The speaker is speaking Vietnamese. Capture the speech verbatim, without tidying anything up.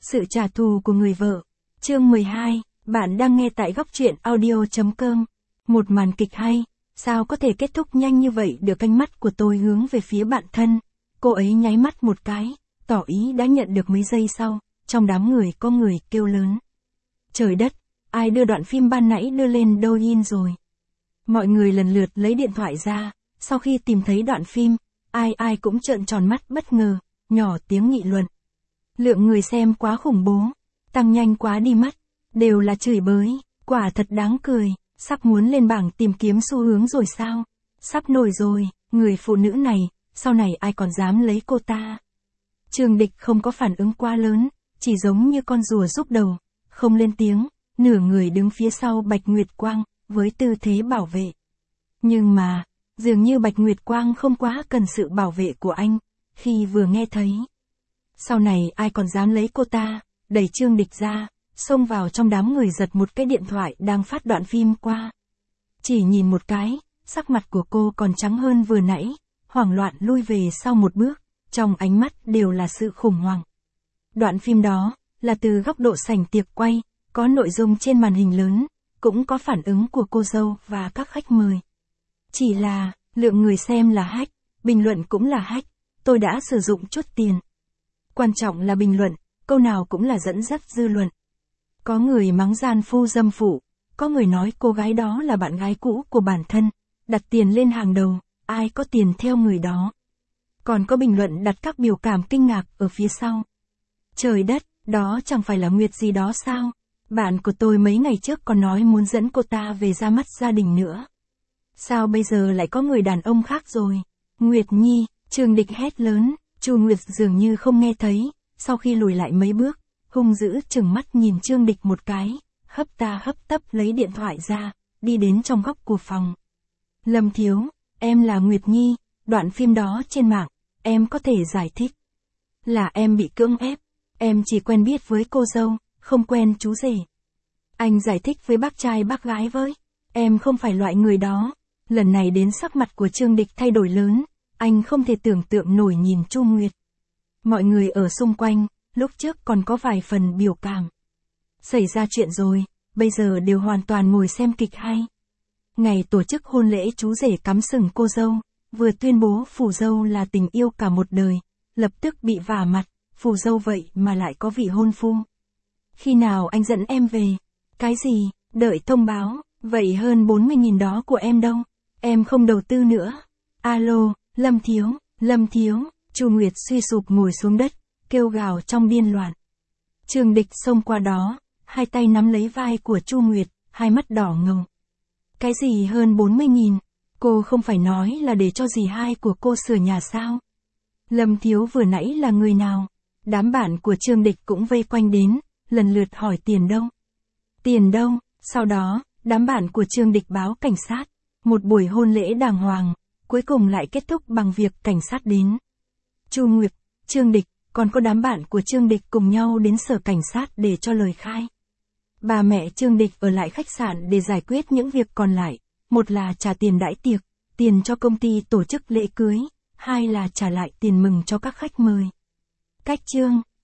Sự trả thù của người vợ. Chương mười hai, bạn đang nghe tại góc truyện audio chấm com. Một màn kịch hay, sao có thể kết thúc nhanh như vậy được? Ánh mắt của tôi hướng về phía bạn thân. Cô ấy nháy mắt một cái, tỏ ý đã nhận được. Mấy giây sau, trong đám người có người kêu lớn. Trời đất, ai đưa đoạn phim ban nãy đưa lên Douyin rồi? Mọi người lần lượt lấy điện thoại ra, sau khi tìm thấy đoạn phim, ai ai cũng trợn tròn mắt bất ngờ, nhỏ tiếng nghị luận. Lượng người xem quá khủng bố, tăng nhanh quá đi mất, đều là chửi bới, quả thật đáng cười, sắp muốn lên bảng tìm kiếm xu hướng rồi sao? Sắp nổi rồi, người phụ nữ này, sau này ai còn dám lấy cô ta? Trương Địch không có phản ứng quá lớn, chỉ giống như con rùa rúc đầu, không lên tiếng, nửa người đứng phía sau Bạch Nguyệt Quang, với tư thế bảo vệ. Nhưng mà, dường như Bạch Nguyệt Quang không quá cần sự bảo vệ của anh, khi vừa nghe thấy. Sau này ai còn dám lấy cô ta, đẩy Trương Địch ra, xông vào trong đám người giật một cái điện thoại đang phát đoạn phim qua. Chỉ nhìn một cái, sắc mặt của cô còn trắng hơn vừa nãy, hoảng loạn lui về sau một bước, trong ánh mắt đều là sự khủng hoảng. Đoạn phim đó, là từ góc độ sảnh tiệc quay, có nội dung trên màn hình lớn, cũng có phản ứng của cô dâu và các khách mời. Chỉ là, lượng người xem là hack, bình luận cũng là hack, tôi đã sử dụng chút tiền. Quan trọng là bình luận, câu nào cũng là dẫn dắt dư luận. Có người mắng gian phu dâm phụ, có người nói cô gái đó là bạn gái cũ của bản thân, đặt tiền lên hàng đầu, ai có tiền theo người đó. Còn có bình luận đặt các biểu cảm kinh ngạc ở phía sau. Trời đất, đó chẳng phải là Nguyệt gì đó sao? Bạn của tôi mấy ngày trước còn nói muốn dẫn cô ta về ra mắt gia đình nữa. Sao bây giờ lại có người đàn ông khác rồi? Nguyệt Nhi, Trương Địch hét lớn, Chu Nguyệt dường như không nghe thấy, sau khi lùi lại mấy bước, hung dữ trừng mắt nhìn Trương Địch một cái, hấp ta hấp tấp lấy điện thoại ra, đi đến trong góc của phòng. Lâm Thiếu, em là Nguyệt Nhi, đoạn phim đó trên mạng, em có thể giải thích. Là em bị cưỡng ép, em chỉ quen biết với cô dâu, không quen chú rể. Anh giải thích với bác trai bác gái với, em không phải loại người đó. Lần này đến sắc mặt của Trương Địch thay đổi lớn, anh không thể tưởng tượng nổi nhìn Chu Nguyệt. Mọi người ở xung quanh, lúc trước còn có vài phần biểu cảm. Xảy ra chuyện rồi, bây giờ đều hoàn toàn ngồi xem kịch hay. Ngày tổ chức hôn lễ chú rể cắm sừng cô dâu, vừa tuyên bố phù dâu là tình yêu cả một đời, lập tức bị vả mặt, phù dâu vậy mà lại có vị hôn phu. Khi nào anh dẫn em về? Cái gì? Đợi thông báo, vậy hơn bốn mươi nghìn đó của em đâu? Em không đầu tư nữa. Alo, Lâm Thiếu, Lâm Thiếu, Chu Nguyệt suy sụp ngồi xuống đất, kêu gào trong điên loạn. Trương Địch xông qua đó, hai tay nắm lấy vai của Chu Nguyệt, hai mắt đỏ ngầu. Cái gì hơn bốn mươi nghìn? Cô không phải nói là để cho dì hai của cô sửa nhà sao? Lâm Thiếu vừa nãy là người nào? Đám bạn của Trương Địch cũng vây quanh đến, lần lượt hỏi tiền đâu? Tiền đâu? Sau đó, đám bạn của Trương Địch báo cảnh sát. Một buổi hôn lễ đàng hoàng, cuối cùng lại kết thúc bằng việc cảnh sát đến. Chu Nguyệt, Trương Địch, còn có đám bạn của Trương Địch cùng nhau đến sở cảnh sát để cho lời khai. Bà mẹ Trương Địch ở lại khách sạn để giải quyết những việc còn lại. Một là trả tiền đãi tiệc, tiền cho công ty tổ chức lễ cưới, hai là trả lại tiền mừng cho các khách mời. Cách chương